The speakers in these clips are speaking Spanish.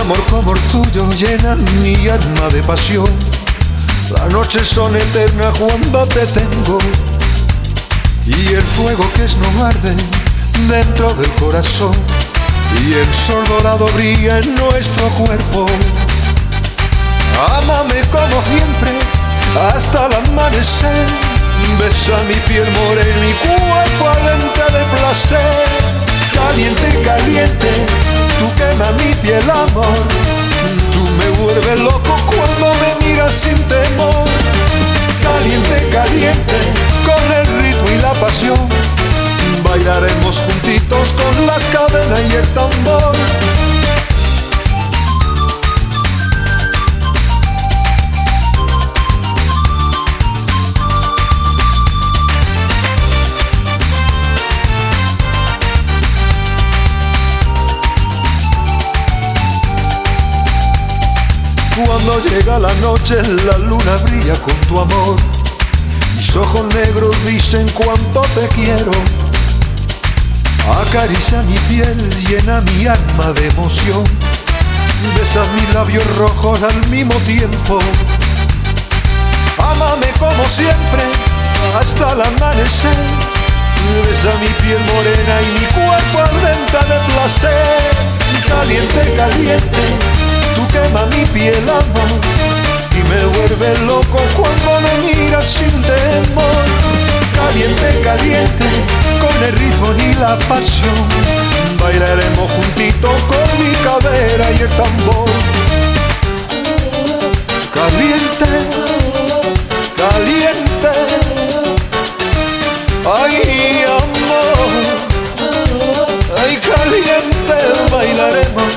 amor como el tuyo llena mi alma de pasión. Las noches son eternas cuando te tengo, y el fuego que es no arde dentro del corazón, y el sol dorado brilla en nuestro cuerpo. Ámame como siempre hasta el amanecer. Besa mi piel morena y mi cuerpo ardiente de placer. Caliente, caliente, tú quemas mi piel, amor. Tú me vuelves loco cuando me miras sin temor. Caliente, caliente, con el ritmo y la pasión. Bailaremos juntitos con las cadenas y el tambor. Cuando llega la noche la luna brilla con tu amor, mis ojos negros dicen cuánto te quiero. Acaricia mi piel, llena mi alma de emoción. Besas mis labios rojos al mismo tiempo. Ámame como siempre hasta el amanecer. Besa mi piel morena y mi cuerpo ardiente de placer. Caliente, caliente, tú quemas mi piel, amor, y me vuelves loco cuando me miras sin temor. Caliente, caliente, con el ritmo y la pasión. Bailaremos juntitos con mi cadera y el tambor. Caliente, caliente, ay amor, ay caliente, bailaremos.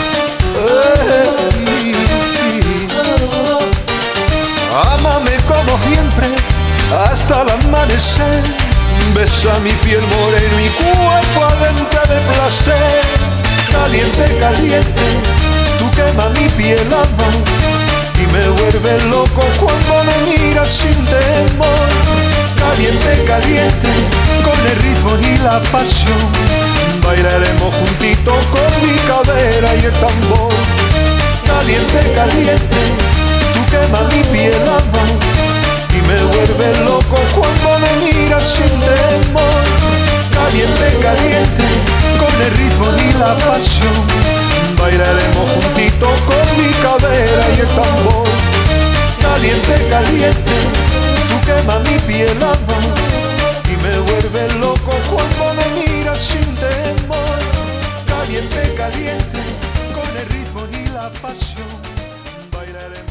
Ámame como siempre hasta el amanecer. Besa mi piel morena y mi cuerpo ardiente de placer. Caliente, caliente, tú quemas mi piel, amor, y me vuelves loco cuando me miras sin temor. Caliente, caliente, con el ritmo y la pasión. Bailaremos juntitos con mi cadera y el tambor. Caliente, caliente, tú quemas mi piel, amor, y me vuelves loco cuando me miras sin temor. Caliente, caliente, con el ritmo y la pasión. Bailaremos juntitos con mi cadera y el tambor. Caliente, caliente, tú quemas mi piel, amor, y me vuelves loco cuando me miras sin temor. Caliente, caliente, con el ritmo y la pasión. Bailaremos